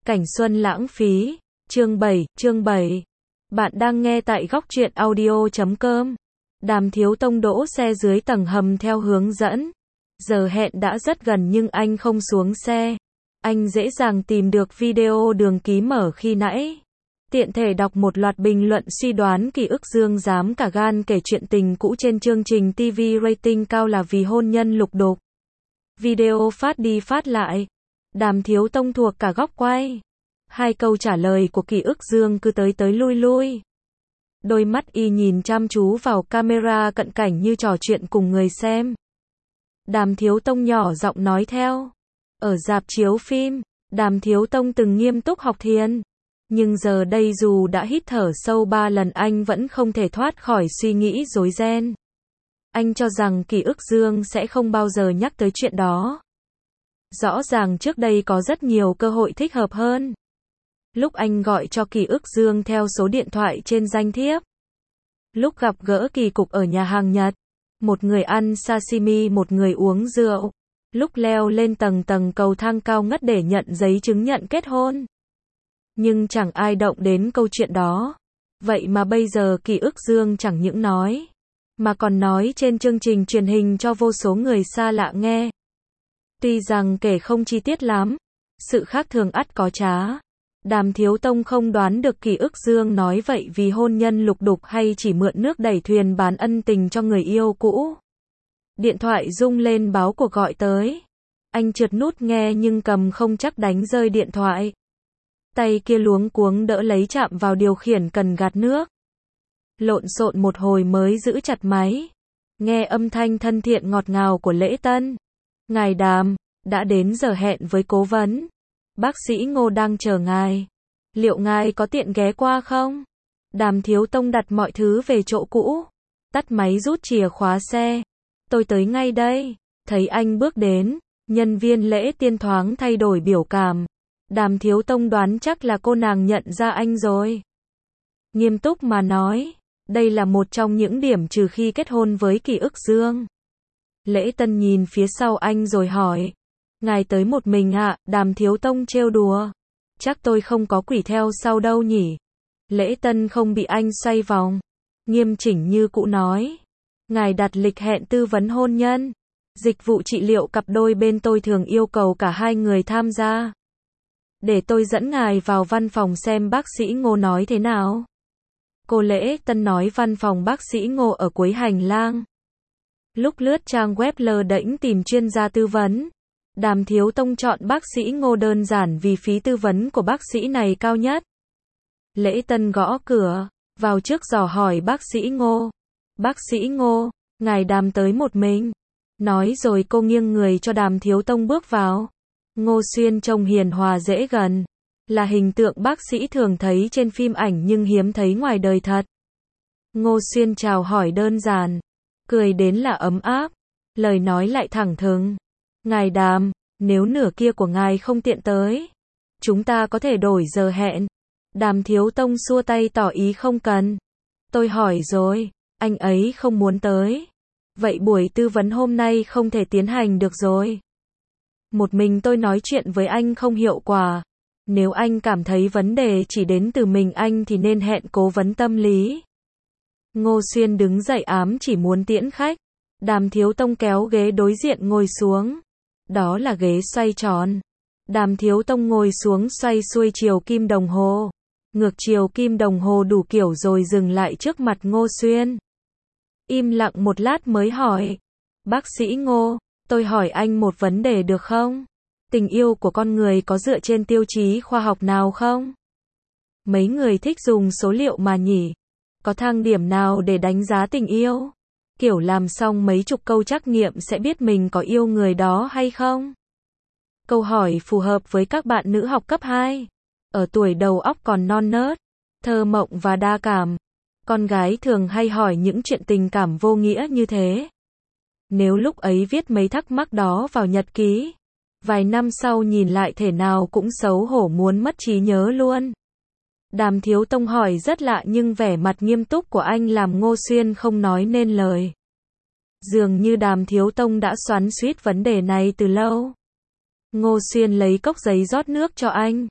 Cảnh xuân lãng phí. Chương 7. Bạn đang nghe tại góc truyện audio.com. Đàm Thiếu Tông đỗ xe dưới tầng hầm theo hướng dẫn. Giờ hẹn đã rất gần nhưng anh không xuống xe. Anh dễ dàng tìm được video Đường Ký mở khi nãy. Tiện thể đọc một loạt bình luận suy đoán Kỳ Ức Dương dám cả gan kể chuyện tình cũ trên chương trình TV rating cao là vì hôn nhân lục đục. Video phát đi phát lại. Đàm Thiếu Tông thuộc cả góc quay. Hai câu trả lời của Kỳ Ức Dương cứ tới tới lui lui. Đôi mắt y nhìn chăm chú vào camera cận cảnh như trò chuyện cùng người xem. Đàm Thiếu Tông nhỏ giọng nói theo. Ở rạp chiếu phim, Đàm Thiếu Tông từng nghiêm túc học thiền. Nhưng giờ đây dù đã hít thở sâu 3 lần anh vẫn không thể thoát khỏi suy nghĩ rối ren. Anh cho rằng Kỳ Ức Dương sẽ không bao giờ nhắc tới chuyện đó. Rõ ràng trước đây có rất nhiều cơ hội thích hợp hơn. Lúc anh gọi cho Kỳ Ức Dương theo số điện thoại trên danh thiếp. Lúc gặp gỡ kỳ cục ở nhà hàng Nhật. Một người ăn sashimi, một người uống rượu. Lúc leo lên tầng cầu thang cao ngất để nhận giấy chứng nhận kết hôn. Nhưng chẳng ai động đến câu chuyện đó. Vậy mà bây giờ Kỳ Ức Dương chẳng những nói, mà còn nói trên chương trình truyền hình cho vô số người xa lạ nghe. Tuy rằng kể không chi tiết lắm, sự khác thường ắt có trá. Đàm Thiếu Tông không đoán được Kỳ Ức Dương nói vậy vì hôn nhân lục đục hay chỉ mượn nước đẩy thuyền bán ân tình cho người yêu cũ. Điện thoại rung lên báo cuộc gọi tới. Anh trượt nút nghe nhưng cầm không chắc đánh rơi điện thoại. Tay kia luống cuống đỡ lấy chạm vào điều khiển cần gạt nước. Lộn xộn một hồi mới giữ chặt máy. Nghe âm thanh thân thiện ngọt ngào của lễ tân. Ngài Đàm, đã đến giờ hẹn với cố vấn. Bác sĩ Ngô đang chờ ngài. Liệu ngài có tiện ghé qua không? Đàm Thiếu Tông đặt mọi thứ về chỗ cũ. Tắt máy rút chìa khóa xe. Tôi tới ngay đây. Thấy anh bước đến, nhân viên lễ tiên thoáng thay đổi biểu cảm. Đàm Thiếu Tông đoán chắc là cô nàng nhận ra anh rồi. Nghiêm túc mà nói, đây là một trong những điểm trừ khi kết hôn với Kỳ Ức Dương. Lễ tân nhìn phía sau anh rồi hỏi. Ngài tới một mình ạ? Đàm Thiếu Tông trêu đùa. Chắc tôi không có quỷ theo sau đâu nhỉ? Lễ tân không bị anh xoay vòng. Nghiêm chỉnh như cũ nói. Ngài đặt lịch hẹn tư vấn hôn nhân. Dịch vụ trị liệu cặp đôi bên tôi thường yêu cầu cả hai người tham gia. Để tôi dẫn ngài vào văn phòng xem bác sĩ Ngô nói thế nào. Cô Lễ Tân nói văn phòng bác sĩ Ngô ở cuối hành lang. Lúc lướt trang web lơ đễnh tìm chuyên gia tư vấn. Đàm Thiếu Tông chọn bác sĩ Ngô đơn giản vì phí tư vấn của bác sĩ này cao nhất. Lễ Tân gõ cửa, vào trước dò hỏi bác sĩ Ngô. Bác sĩ Ngô, ngài Đàm tới một mình. Nói rồi cô nghiêng người cho Đàm Thiếu Tông bước vào. Ngô Xuyên trông hiền hòa dễ gần. Là hình tượng bác sĩ thường thấy trên phim ảnh nhưng hiếm thấy ngoài đời thật. Ngô Xuyên chào hỏi đơn giản. Cười đến là ấm áp. Lời nói lại thẳng thừng. Ngài Đàm, nếu nửa kia của ngài không tiện tới, chúng ta có thể đổi giờ hẹn. Đàm Thiếu Tông xua tay tỏ ý không cần. Tôi hỏi rồi, anh ấy không muốn tới. Vậy buổi tư vấn hôm nay không thể tiến hành được rồi. Một mình tôi nói chuyện với anh không hiệu quả. Nếu anh cảm thấy vấn đề chỉ đến từ mình anh thì nên hẹn cố vấn tâm lý. Ngô Xuyên đứng dậy ám chỉ muốn tiễn khách. Đàm Thiếu Tông kéo ghế đối diện ngồi xuống. Đó là ghế xoay tròn. Đàm Thiếu Tông ngồi xuống xoay xuôi chiều kim đồng hồ. Ngược chiều kim đồng hồ đủ kiểu rồi dừng lại trước mặt Ngô Xuyên. Im lặng một lát mới hỏi. Bác sĩ Ngô, tôi hỏi anh một vấn đề được không? Tình yêu của con người có dựa trên tiêu chí khoa học nào không? Mấy người thích dùng số liệu mà nhỉ? Có thang điểm nào để đánh giá tình yêu? Kiểu làm xong mấy chục câu trắc nghiệm sẽ biết mình có yêu người đó hay không? Câu hỏi phù hợp với các bạn nữ học cấp 2. Ở tuổi đầu óc còn non nớt, thơ mộng và đa cảm. Con gái thường hay hỏi những chuyện tình cảm vô nghĩa như thế. Nếu lúc ấy viết mấy thắc mắc đó vào nhật ký, vài năm sau nhìn lại thể nào cũng xấu hổ muốn mất trí nhớ luôn. Đàm Thiếu Tông hỏi rất lạ nhưng vẻ mặt nghiêm túc của anh làm Ngô Xuyên không nói nên lời. Dường như Đàm Thiếu Tông đã xoắn xuýt vấn đề này từ lâu. Ngô Xuyên lấy cốc giấy rót nước cho anh.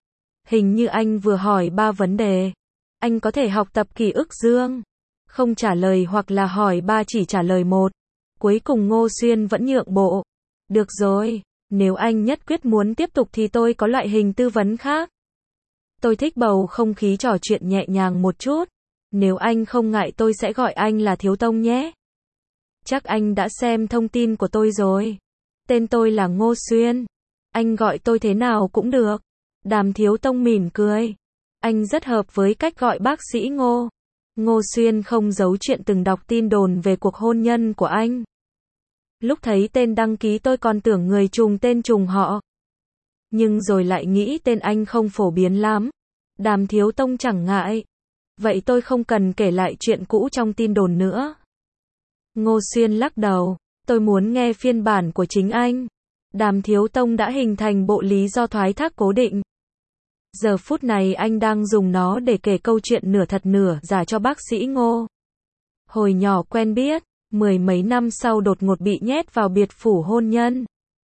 Hình như anh vừa hỏi 3 vấn đề. Anh có thể học tập ký ức dương. Không trả lời hoặc là hỏi 3 chỉ trả lời 1. Cuối cùng Ngô Xuyên vẫn nhượng bộ. Được rồi, nếu anh nhất quyết muốn tiếp tục thì tôi có loại hình tư vấn khác. Tôi thích bầu không khí trò chuyện nhẹ nhàng một chút. Nếu anh không ngại tôi sẽ gọi anh là Thiếu Tông nhé. Chắc anh đã xem thông tin của tôi rồi. Tên tôi là Ngô Xuyên. Anh gọi tôi thế nào cũng được. Đàm Thiếu Tông mỉm cười. Anh rất hợp với cách gọi bác sĩ Ngô. Ngô Xuyên không giấu chuyện từng đọc tin đồn về cuộc hôn nhân của anh. Lúc thấy tên đăng ký tôi còn tưởng người trùng tên trùng họ. Nhưng rồi lại nghĩ tên anh không phổ biến lắm. Đàm Thiếu Tông chẳng ngại. Vậy tôi không cần kể lại chuyện cũ trong tin đồn nữa. Ngô Xuyên lắc đầu. Tôi muốn nghe phiên bản của chính anh. Đàm Thiếu Tông đã hình thành bộ lý do thoái thác cố định. Giờ phút này anh đang dùng nó để kể câu chuyện nửa thật nửa giả cho bác sĩ Ngô. Hồi nhỏ quen biết, 10 mấy năm sau đột ngột bị nhét vào biệt phủ hôn nhân.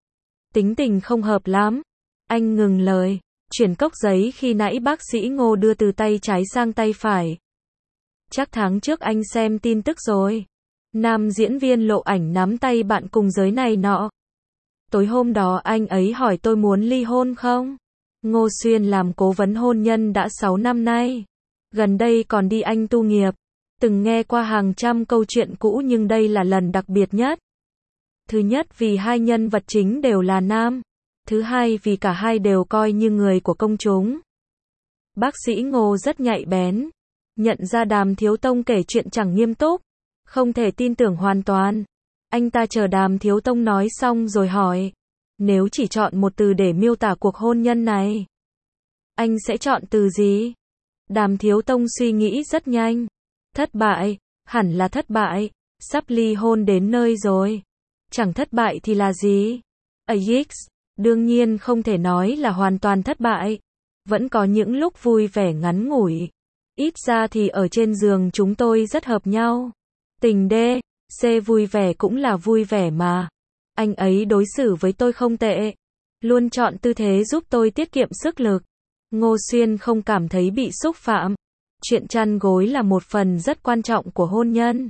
Tính tình không hợp lắm. Anh ngừng lời, chuyển cốc giấy khi nãy bác sĩ Ngô đưa từ tay trái sang tay phải. Chắc tháng trước anh xem tin tức rồi. Nam diễn viên lộ ảnh nắm tay bạn cùng giới này nọ. Tối hôm đó anh ấy hỏi tôi muốn ly hôn không? Ngô Xuyên làm cố vấn hôn nhân đã 6 năm nay. Gần đây còn đi Anh tu nghiệp. Từng nghe qua hàng trăm câu chuyện cũ nhưng đây là lần đặc biệt nhất. Thứ nhất vì hai nhân vật chính đều là nam. Thứ hai vì cả hai đều coi như người của công chúng. Bác sĩ Ngô rất nhạy bén. Nhận ra Đàm Thiếu Tông kể chuyện chẳng nghiêm túc. Không thể tin tưởng hoàn toàn. Anh ta chờ Đàm Thiếu Tông nói xong rồi hỏi. Nếu chỉ chọn một từ để miêu tả cuộc hôn nhân này, anh sẽ chọn từ gì? Đàm Thiếu Tông suy nghĩ rất nhanh. Thất bại, hẳn là thất bại. Sắp ly hôn đến nơi rồi. Chẳng thất bại thì là gì? AX, đương nhiên không thể nói là hoàn toàn thất bại. Vẫn có những lúc vui vẻ ngắn ngủi. Ít ra thì ở trên giường chúng tôi rất hợp nhau. Tình D, C vui vẻ cũng là vui vẻ mà. Anh ấy đối xử với tôi không tệ. Luôn chọn tư thế giúp tôi tiết kiệm sức lực. Ngô Xuyên không cảm thấy bị xúc phạm. Chuyện chăn gối là một phần rất quan trọng của hôn nhân.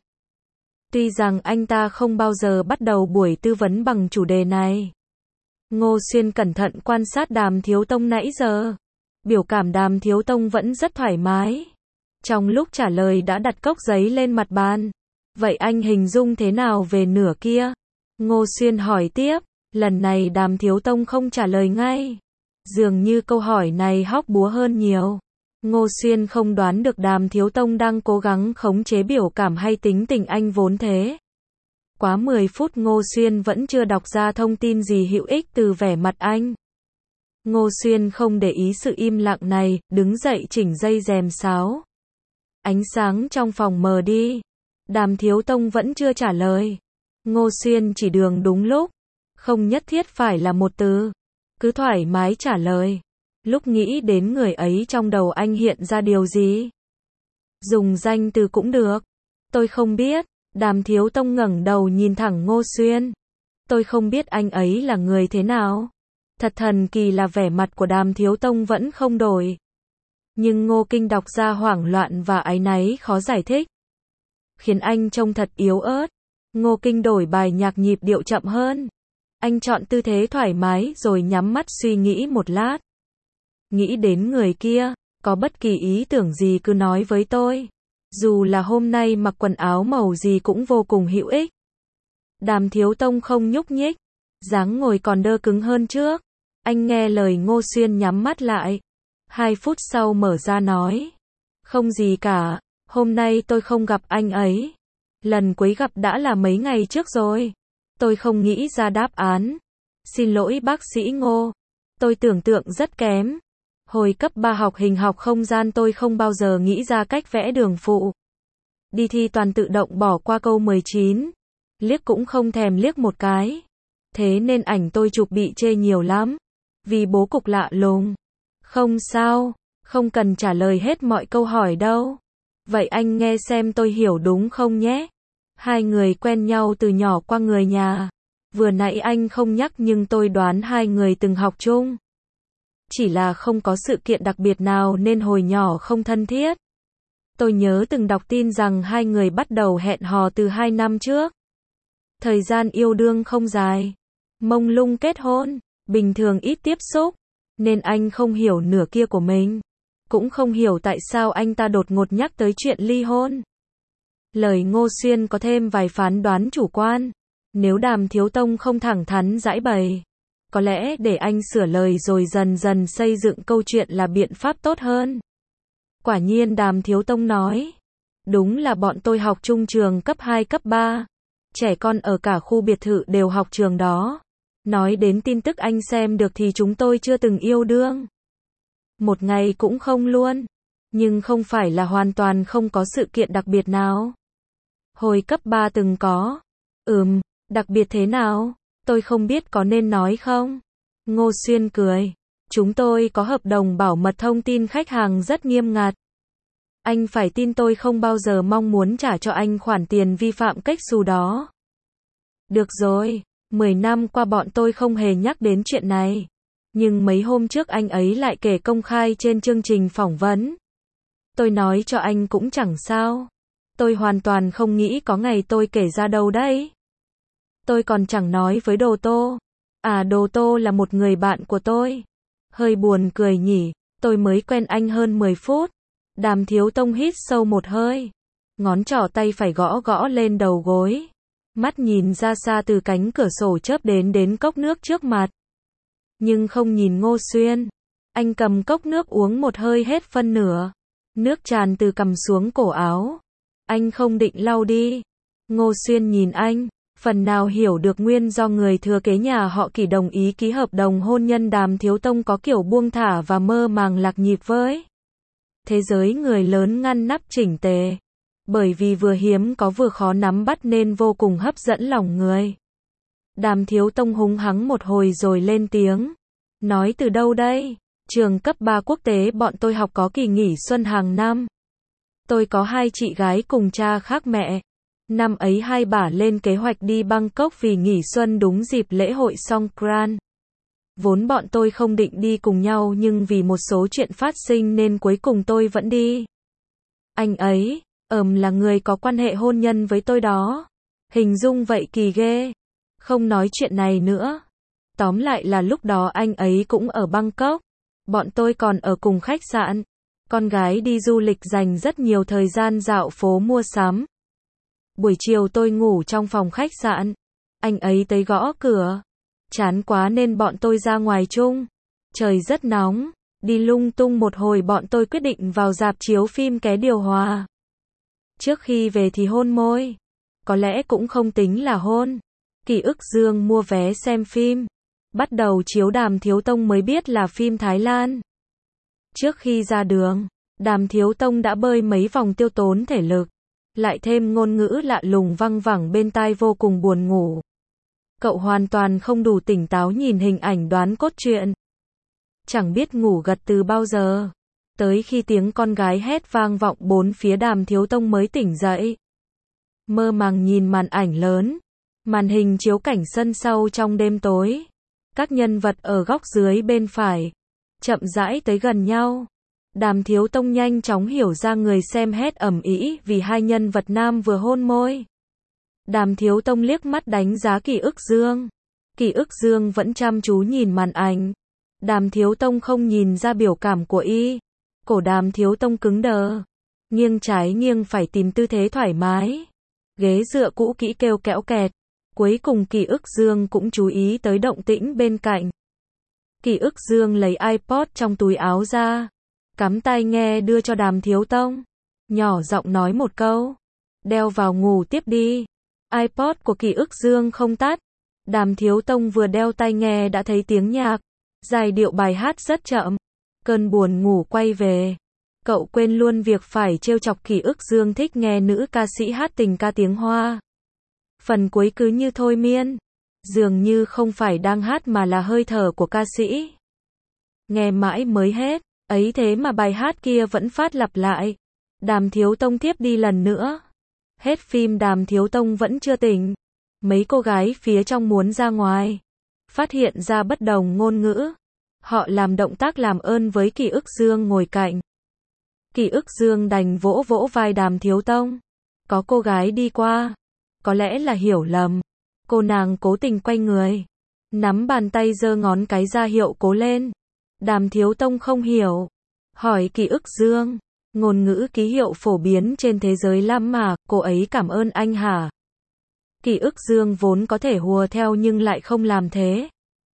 Tuy rằng anh ta không bao giờ bắt đầu buổi tư vấn bằng chủ đề này. Ngô Xuyên cẩn thận quan sát Đàm Thiếu Tông nãy giờ. Biểu cảm Đàm Thiếu Tông vẫn rất thoải mái. Trong lúc trả lời đã đặt cốc giấy lên mặt bàn. Vậy anh hình dung thế nào về nửa kia? Ngô Xuyên hỏi tiếp. Lần này Đàm Thiếu Tông không trả lời ngay. Dường như câu hỏi này hóc búa hơn nhiều. Ngô Xuyên không đoán được Đàm Thiếu Tông đang cố gắng khống chế biểu cảm hay tính tình anh vốn thế. Quá 10 phút Ngô Xuyên vẫn chưa đọc ra thông tin gì hữu ích từ vẻ mặt anh. Ngô Xuyên không để ý sự im lặng này, đứng dậy chỉnh dây rèm sáo. Ánh sáng trong phòng mờ đi. Đàm Thiếu Tông vẫn chưa trả lời. Ngô Xuyên chỉ đường đúng lúc. Không nhất thiết phải là một từ. Cứ thoải mái trả lời. Lúc nghĩ đến người ấy trong đầu anh hiện ra điều gì? Dùng danh từ cũng được. Tôi không biết. Đàm Thiếu Tông ngẩng đầu nhìn thẳng Ngô Xuyên. Tôi không biết anh ấy là người thế nào. Thật thần kỳ là vẻ mặt của Đàm Thiếu Tông vẫn không đổi. Nhưng Ngô Kinh đọc ra hoảng loạn và áy náy khó giải thích. Khiến anh trông thật yếu ớt. Ngô Kinh đổi bài nhạc nhịp điệu chậm hơn. Anh chọn tư thế thoải mái rồi nhắm mắt suy nghĩ một lát. Nghĩ đến người kia, có bất kỳ ý tưởng gì cứ nói với tôi. Dù là hôm nay mặc quần áo màu gì cũng vô cùng hữu ích. Đàm Thiếu Tông không nhúc nhích. Dáng ngồi còn đơ cứng hơn trước. Anh nghe lời Ngô Xuyên nhắm mắt lại. 2 phút sau mở ra nói. Không gì cả, hôm nay tôi không gặp anh ấy. Lần cuối gặp đã là mấy ngày trước rồi. Tôi không nghĩ ra đáp án. Xin lỗi bác sĩ Ngô. Tôi tưởng tượng rất kém. Hồi cấp 3 học hình học không gian tôi không bao giờ nghĩ ra cách vẽ đường phụ. Đi thi toàn tự động bỏ qua câu 19. Liếc cũng không thèm liếc một cái. Thế nên ảnh tôi chụp bị chê nhiều lắm. Vì bố cục lạ lùng. Không sao, không cần trả lời hết mọi câu hỏi đâu. Vậy anh nghe xem tôi hiểu đúng không nhé? Hai người quen nhau từ nhỏ qua người nhà. Vừa nãy anh không nhắc nhưng tôi đoán hai người từng học chung. chỉ là không có sự kiện đặc biệt nào nên hồi nhỏ không thân thiết. Tôi nhớ từng đọc tin rằng hai người bắt đầu hẹn hò từ 2 năm trước. Thời gian yêu đương không dài, mông lung kết hôn, bình thường ít tiếp xúc, nên anh không hiểu nửa kia của mình. Cũng không hiểu tại sao anh ta đột ngột nhắc tới chuyện ly hôn. Lời Ngô Xuyên có thêm vài phán đoán chủ quan. Nếu Đàm Thiếu Tông không thẳng thắn giải bày, có lẽ để anh sửa lời rồi dần dần xây dựng câu chuyện là biện pháp tốt hơn. Quả nhiên Đàm Thiếu Tông nói, đúng là bọn tôi học chung trường cấp 2 cấp 3. Trẻ con ở cả khu biệt thự đều học trường đó. Nói đến tin tức anh xem được thì chúng tôi chưa từng yêu đương. Một ngày cũng không luôn. Nhưng không phải là hoàn toàn không có sự kiện đặc biệt nào. Hồi cấp 3 từng có. Đặc biệt thế nào? Tôi không biết có nên nói không? Ngô Xuyên cười. Chúng tôi có hợp đồng bảo mật thông tin khách hàng rất nghiêm ngặt. Anh phải tin tôi không bao giờ mong muốn trả cho anh khoản tiền vi phạm cách xù đó. Được rồi, 10 năm qua bọn tôi không hề nhắc đến chuyện này. Nhưng mấy hôm trước anh ấy lại kể công khai trên chương trình phỏng vấn. Tôi nói cho anh cũng chẳng sao. Tôi hoàn toàn không nghĩ có ngày tôi kể ra đâu đấy. Tôi còn chẳng nói với Đồ Tô. Đồ Tô là một người bạn của tôi. Hơi buồn cười nhỉ, tôi mới quen anh hơn 10 phút. Đàm Thiếu Tông hít sâu một hơi. Ngón trỏ tay phải gõ gõ lên đầu gối. Mắt nhìn ra xa từ cánh cửa sổ chớp đến cốc nước trước mặt. Nhưng không nhìn Ngô Xuyên. Anh cầm cốc nước uống một hơi hết phân nửa. Nước tràn từ cằm xuống cổ áo. Anh không định lau đi. Ngô Xuyên nhìn anh. Phần nào hiểu được nguyên do người thừa kế nhà họ Kỷ đồng ý ký hợp đồng hôn nhân. Đàm Thiếu Tông có kiểu buông thả và mơ màng lạc nhịp với thế giới người lớn ngăn nắp chỉnh tề. Bởi vì vừa hiếm có vừa khó nắm bắt nên vô cùng hấp dẫn lòng người. Đàm Thiếu Tông húng hắng một hồi rồi lên tiếng. Nói từ đâu đây? Trường cấp 3 quốc tế bọn tôi học có kỳ nghỉ xuân hàng năm. Tôi có 2 chị gái cùng cha khác mẹ. Năm ấy hai bà lên kế hoạch đi Bangkok vì nghỉ xuân đúng dịp lễ hội Songkran. Vốn bọn tôi không định đi cùng nhau nhưng vì một số chuyện phát sinh nên cuối cùng tôi vẫn đi. Anh ấy, là người có quan hệ hôn nhân với tôi đó. Hình dung vậy kỳ ghê. Không nói chuyện này nữa. Tóm lại là lúc đó anh ấy cũng ở Bangkok. Bọn tôi còn ở cùng khách sạn. Con gái đi du lịch dành rất nhiều thời gian dạo phố mua sắm. Buổi chiều tôi ngủ trong phòng khách sạn. Anh ấy tới gõ cửa. Chán quá nên bọn tôi ra ngoài chung. Trời rất nóng. Đi lung tung một hồi bọn tôi quyết định vào rạp chiếu phim ké điều hòa. Trước khi về thì hôn môi. Có lẽ cũng không tính là hôn. Kỷ Ức Dương mua vé xem phim. Bắt đầu chiếu Đàm Thiếu Tông mới biết là phim Thái Lan. Trước khi ra đường, Đàm Thiếu Tông đã bơi mấy vòng tiêu tốn thể lực. Lại thêm ngôn ngữ lạ lùng văng vẳng bên tai vô cùng buồn ngủ. Cậu hoàn toàn không đủ tỉnh táo nhìn hình ảnh đoán cốt truyện. Chẳng biết ngủ gật từ bao giờ. Tới khi tiếng con gái hét vang vọng bốn phía Đàm Thiếu Tông mới tỉnh dậy. Mơ màng nhìn màn ảnh lớn. Màn hình chiếu cảnh sân sau trong đêm tối. Các nhân vật ở góc dưới bên phải. Chậm rãi tới gần nhau. Đàm Thiếu Tông nhanh chóng hiểu ra người xem hét ầm ĩ vì hai nhân vật nam vừa hôn môi. Đàm Thiếu Tông liếc mắt đánh giá Kỷ Ức Dương. Kỷ Ức Dương vẫn chăm chú nhìn màn ảnh. Đàm Thiếu Tông không nhìn ra biểu cảm của y. Cổ Đàm Thiếu Tông cứng đờ. Nghiêng trái nghiêng phải tìm tư thế thoải mái. Ghế dựa cũ kỹ kêu kẽo kẹt. Cuối cùng Kỷ Ức Dương cũng chú ý tới động tĩnh bên cạnh. Kỷ Ức Dương lấy iPod trong túi áo ra. Cắm tai nghe đưa cho Đàm Thiếu Tông. Nhỏ giọng nói một câu. Đeo vào ngủ tiếp đi. iPod của Kỷ Ức Dương không tắt. Đàm Thiếu Tông vừa đeo tai nghe đã thấy tiếng nhạc. Giai điệu bài hát rất chậm. Cơn buồn ngủ quay về. Cậu quên luôn việc phải trêu chọc Kỷ Ức Dương thích nghe nữ ca sĩ hát tình ca tiếng Hoa. Phần cuối cứ như thôi miên. Dường như không phải đang hát mà là hơi thở của ca sĩ. Nghe mãi mới hết. Ấy thế mà bài hát kia vẫn phát lặp lại. Đàm Thiếu Tông thiếp đi lần nữa. Hết phim Đàm Thiếu Tông vẫn chưa tỉnh. Mấy cô gái phía trong muốn ra ngoài. Phát hiện ra bất đồng ngôn ngữ. Họ làm động tác làm ơn với Kỷ Ức Dương ngồi cạnh. Kỷ Ức Dương đành vỗ vỗ vai Đàm Thiếu Tông. Có cô gái đi qua. Có lẽ là hiểu lầm. Cô nàng cố tình quay người. Nắm bàn tay giơ ngón cái ra hiệu cố lên. Đàm Thiếu Tông không hiểu. Hỏi Kỷ Ức Dương. Ngôn ngữ ký hiệu phổ biến trên thế giới lắm mà, cô ấy cảm ơn anh hả? Kỷ Ức Dương vốn có thể hùa theo nhưng lại không làm thế.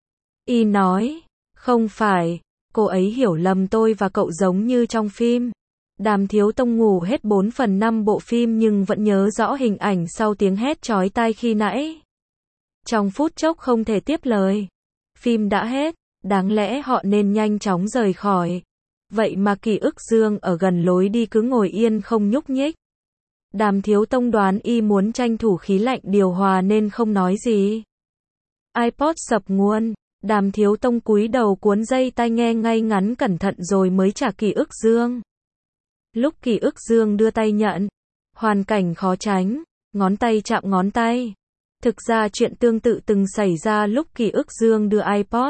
Y nói. Không phải. Cô ấy hiểu lầm tôi và cậu giống như trong phim. Đàm Thiếu Tông ngủ hết 4/5 bộ phim nhưng vẫn nhớ rõ hình ảnh sau tiếng hét chói tai khi nãy. Trong phút chốc không thể tiếp lời. Phim đã hết, đáng lẽ họ nên nhanh chóng rời khỏi. Vậy mà Kỷ Ức Dương ở gần lối đi cứ ngồi yên không nhúc nhích. Đàm Thiếu Tông đoán y muốn tranh thủ khí lạnh điều hòa nên không nói gì. iPod sập nguồn. Đàm Thiếu Tông cúi đầu cuốn dây tai nghe ngay ngắn cẩn thận rồi mới trả Kỷ Ức Dương. Lúc Kỷ Ức Dương đưa tay nhận, hoàn cảnh khó tránh, ngón tay chạm ngón tay. Thực ra chuyện tương tự từng xảy ra lúc Kỷ Ức Dương đưa iPod.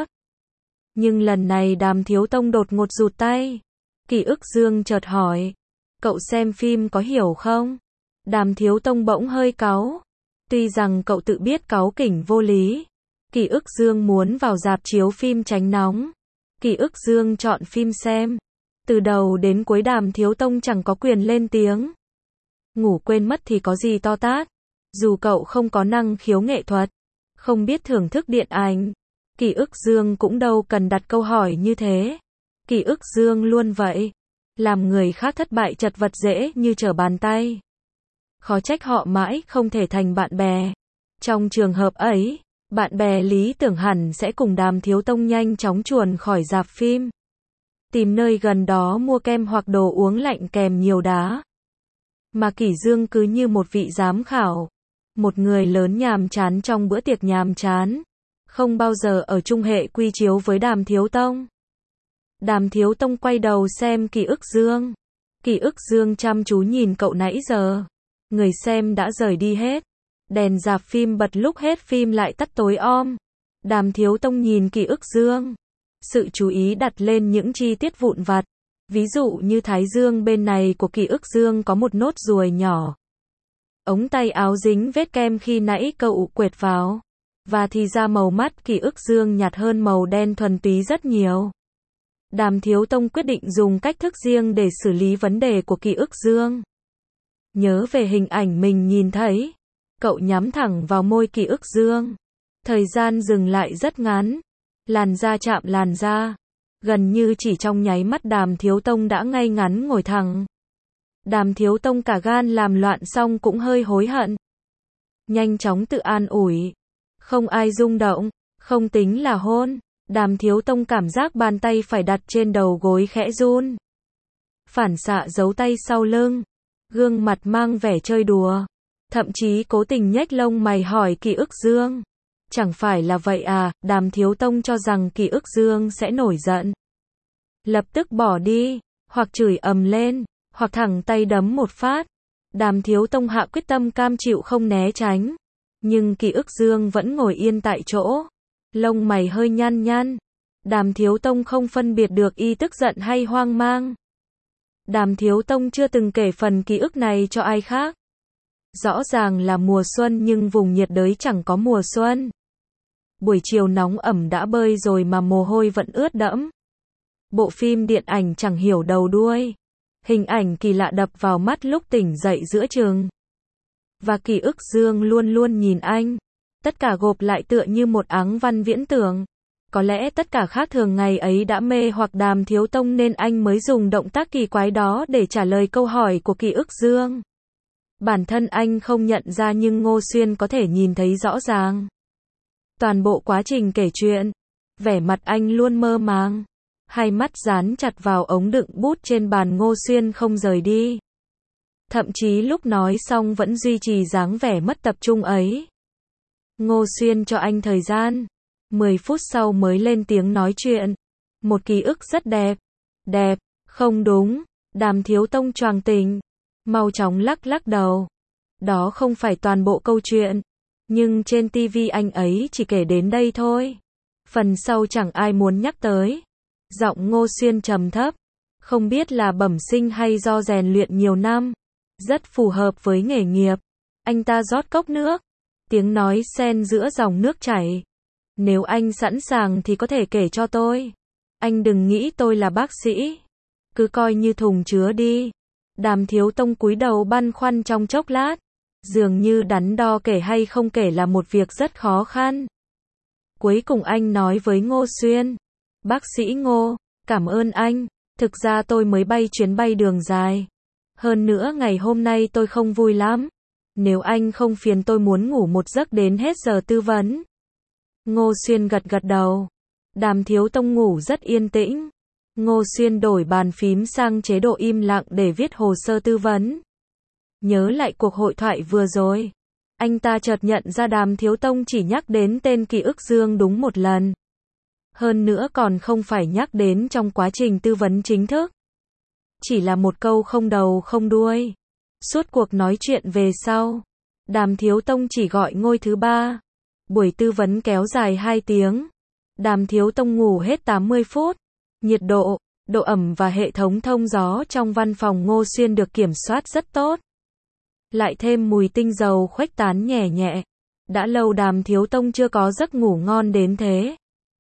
Nhưng lần này Đàm Thiếu Tông đột ngột rụt tay. Kỷ Ức Dương chợt hỏi. Cậu xem phim có hiểu không? Đàm Thiếu Tông bỗng hơi cáu. Tuy rằng cậu tự biết cáu kỉnh vô lý. Kỷ Ức Dương muốn vào rạp chiếu phim tránh nóng. Kỷ Ức Dương chọn phim xem. Từ đầu đến cuối Đàm Thiếu Tông chẳng có quyền lên tiếng. Ngủ quên mất thì có gì to tát. Dù cậu không có năng khiếu nghệ thuật, không biết thưởng thức điện ảnh, Kỷ Ức Dương cũng đâu cần đặt câu hỏi như thế. Kỷ Ức Dương luôn vậy. Làm người khác thất bại chật vật dễ như trở bàn tay. Khó trách họ mãi không thể thành bạn bè. Trong trường hợp ấy, bạn bè lý tưởng hẳn sẽ cùng Đàm Thiếu Tông nhanh chóng chuồn khỏi rạp phim. Tìm nơi gần đó mua kem hoặc đồ uống lạnh kèm nhiều đá. Mà Kỷ Dương cứ như một vị giám khảo. Một người lớn nhàm chán trong bữa tiệc nhàm chán. Không bao giờ ở chung hệ quy chiếu với Đàm Thiếu Tông. Đàm Thiếu Tông quay đầu xem Kỷ Ức Dương. Kỷ Ức Dương chăm chú nhìn cậu nãy giờ. Người xem đã rời đi hết. Đèn rạp phim bật lúc hết phim lại tắt tối om. Đàm Thiếu Tông nhìn Kỷ Ức Dương. Sự chú ý đặt lên những chi tiết vụn vặt. Ví dụ như thái dương bên này của Kỷ Ức Dương có một nốt ruồi nhỏ. Ống tay áo dính vết kem khi nãy cậu quệt vào. Và thì ra màu mắt Kỷ Ức Dương nhạt hơn màu đen thuần túy rất nhiều. Đàm Thiếu Tông quyết định dùng cách thức riêng để xử lý vấn đề của Kỷ Ức Dương. Nhớ về hình ảnh mình nhìn thấy. Cậu nhắm thẳng vào môi Kỷ Ức Dương. Thời gian dừng lại rất ngắn. Làn da chạm làn da. Gần như chỉ trong nháy mắt Đàm Thiếu Tông đã ngay ngắn ngồi thẳng. Đàm Thiếu Tông cả gan làm loạn xong cũng hơi hối hận. Nhanh chóng tự an ủi. Không ai rung động, không tính là hôn. Đàm Thiếu Tông cảm giác bàn tay phải đặt trên đầu gối khẽ run. Phản xạ giấu tay sau lưng. Gương mặt mang vẻ chơi đùa. Thậm chí cố tình nhếch lông mày hỏi Kỷ Ức Dương. Chẳng phải là vậy à? Đàm Thiếu Tông cho rằng Kỷ Ức Dương sẽ nổi giận. Lập tức bỏ đi, hoặc chửi ầm lên, hoặc thẳng tay đấm một phát. Đàm Thiếu Tông hạ quyết tâm cam chịu không né tránh. Nhưng Kỷ Ức Dương vẫn ngồi yên tại chỗ. Lông mày hơi nhăn nhăn. Đàm Thiếu Tông không phân biệt được y tức giận hay hoang mang. Đàm Thiếu Tông chưa từng kể phần ký ức này cho ai khác. Rõ ràng là mùa xuân nhưng vùng nhiệt đới chẳng có mùa xuân. Buổi chiều nóng ẩm đã bơi rồi mà mồ hôi vẫn ướt đẫm. Bộ phim điện ảnh chẳng hiểu đầu đuôi. Hình ảnh kỳ lạ đập vào mắt lúc tỉnh dậy giữa chừng. Và Kỷ Ức Dương luôn luôn nhìn anh. Tất cả gộp lại tựa như một áng văn viễn tưởng. Có lẽ tất cả khác thường ngày ấy đã mê hoặc Đàm Thiếu Tông nên anh mới dùng động tác kỳ quái đó để trả lời câu hỏi của Kỷ Ức Dương. Bản thân anh không nhận ra nhưng Ngô Xuyên có thể nhìn thấy rõ ràng. Toàn bộ quá trình kể chuyện, vẻ mặt anh luôn mơ màng. Hai mắt dán chặt vào ống đựng bút trên bàn Ngô Xuyên không rời đi. Thậm chí lúc nói xong vẫn duy trì dáng vẻ mất tập trung ấy. Ngô Xuyên cho anh thời gian. 10 phút sau mới lên tiếng nói chuyện. Một ký ức rất đẹp. Đẹp, không đúng. Đàm Thiếu Tông choàng tỉnh. Mau chóng lắc lắc đầu. Đó không phải toàn bộ câu chuyện. Nhưng trên TV anh ấy chỉ kể đến đây thôi. Phần sau chẳng ai muốn nhắc tới. Giọng Ngô Xuyên trầm thấp. Không biết là bẩm sinh hay do rèn luyện nhiều năm. Rất phù hợp với nghề nghiệp. Anh ta rót cốc nước. Tiếng nói xen giữa dòng nước chảy. Nếu anh sẵn sàng thì có thể kể cho tôi. Anh đừng nghĩ tôi là bác sĩ. Cứ coi như thùng chứa đi. Đàm Thiếu Tông cúi đầu băn khoăn trong chốc lát. Dường như đắn đo kể hay không kể là một việc rất khó khăn. Cuối cùng anh nói với Ngô Xuyên. Bác sĩ Ngô, cảm ơn anh. Thực ra tôi mới bay chuyến bay đường dài. Hơn nữa ngày hôm nay tôi không vui lắm. Nếu anh không phiền tôi muốn ngủ một giấc đến hết giờ tư vấn. Ngô Xuyên gật gật đầu. Đàm Thiếu Tông ngủ rất yên tĩnh. Ngô Xuyên đổi bàn phím sang chế độ im lặng để viết hồ sơ tư vấn. Nhớ lại cuộc hội thoại vừa rồi. Anh ta chợt nhận ra Đàm Thiếu Tông chỉ nhắc đến tên Kỷ Ức Dương đúng một lần. Hơn nữa còn không phải nhắc đến trong quá trình tư vấn chính thức. Chỉ là một câu không đầu không đuôi. Suốt cuộc nói chuyện về sau, Đàm Thiếu Tông chỉ gọi ngôi thứ 3. Buổi tư vấn kéo dài 2 tiếng. Đàm Thiếu Tông ngủ hết 80 phút. Nhiệt độ, độ ẩm và hệ thống thông gió trong văn phòng Ngô Xuyên được kiểm soát rất tốt. Lại thêm mùi tinh dầu khuếch tán nhẹ nhẹ. Đã lâu Đàm Thiếu Tông chưa có giấc ngủ ngon đến thế.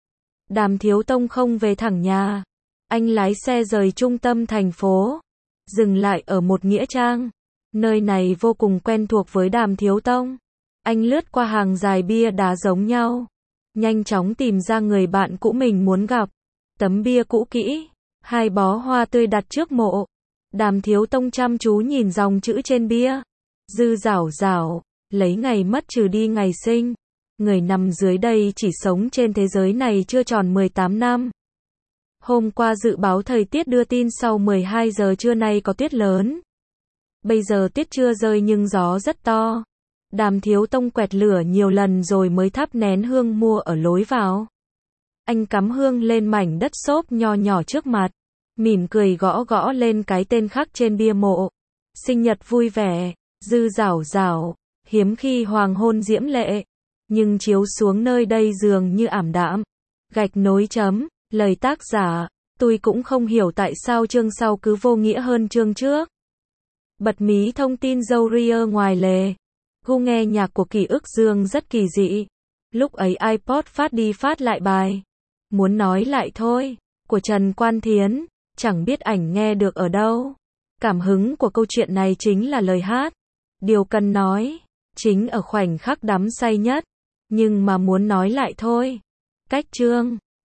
Đàm Thiếu Tông không về thẳng nhà. Anh lái xe rời trung tâm thành phố. Dừng lại ở một nghĩa trang. Nơi này vô cùng quen thuộc với Đàm Thiếu Tông. Anh lướt qua hàng dài bia đá giống nhau. Nhanh chóng tìm ra người bạn cũ mình muốn gặp. Tấm bia cũ kỹ. 2 bó hoa tươi đặt trước mộ. Đàm Thiếu Tông chăm chú nhìn dòng chữ trên bia. Dư dảo dảo. Lấy ngày mất trừ đi ngày sinh. Người nằm dưới đây chỉ sống trên thế giới này chưa tròn 18 năm. Hôm qua dự báo thời tiết đưa tin sau 12 giờ trưa nay có tuyết lớn. Bây giờ tuyết chưa rơi nhưng gió rất to. Đàm Thiếu Tông quẹt lửa nhiều lần rồi mới thắp nén hương mua ở lối vào. Anh cắm hương lên mảnh đất xốp nho nhỏ trước mặt. Mỉm cười gõ gõ lên cái tên khắc trên bia mộ. Sinh nhật vui vẻ, dư dảo dảo, hiếm khi hoàng hôn diễm lệ. Nhưng chiếu xuống nơi đây dường như ảm đạm. Gạch nối chấm, lời tác giả, tôi cũng không hiểu tại sao chương sau cứ vô nghĩa hơn chương trước. Bật mí thông tin dâu ria ngoài lề. Gu nghe nhạc của Kỷ Ức Dương rất kỳ dị. Lúc ấy iPod phát đi phát lại bài Muốn nói lại thôi, của Trần Quan Thiến, chẳng biết ảnh nghe được ở đâu. Cảm hứng của câu chuyện này chính là lời hát. Điều cần nói, chính ở khoảnh khắc đắm say nhất. Nhưng mà muốn nói lại thôi. Cách chương